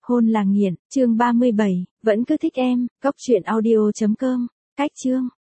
Hôn là nghiện, chương 37, vẫn cứ thích em, cốc truyện audio.com, cách chương.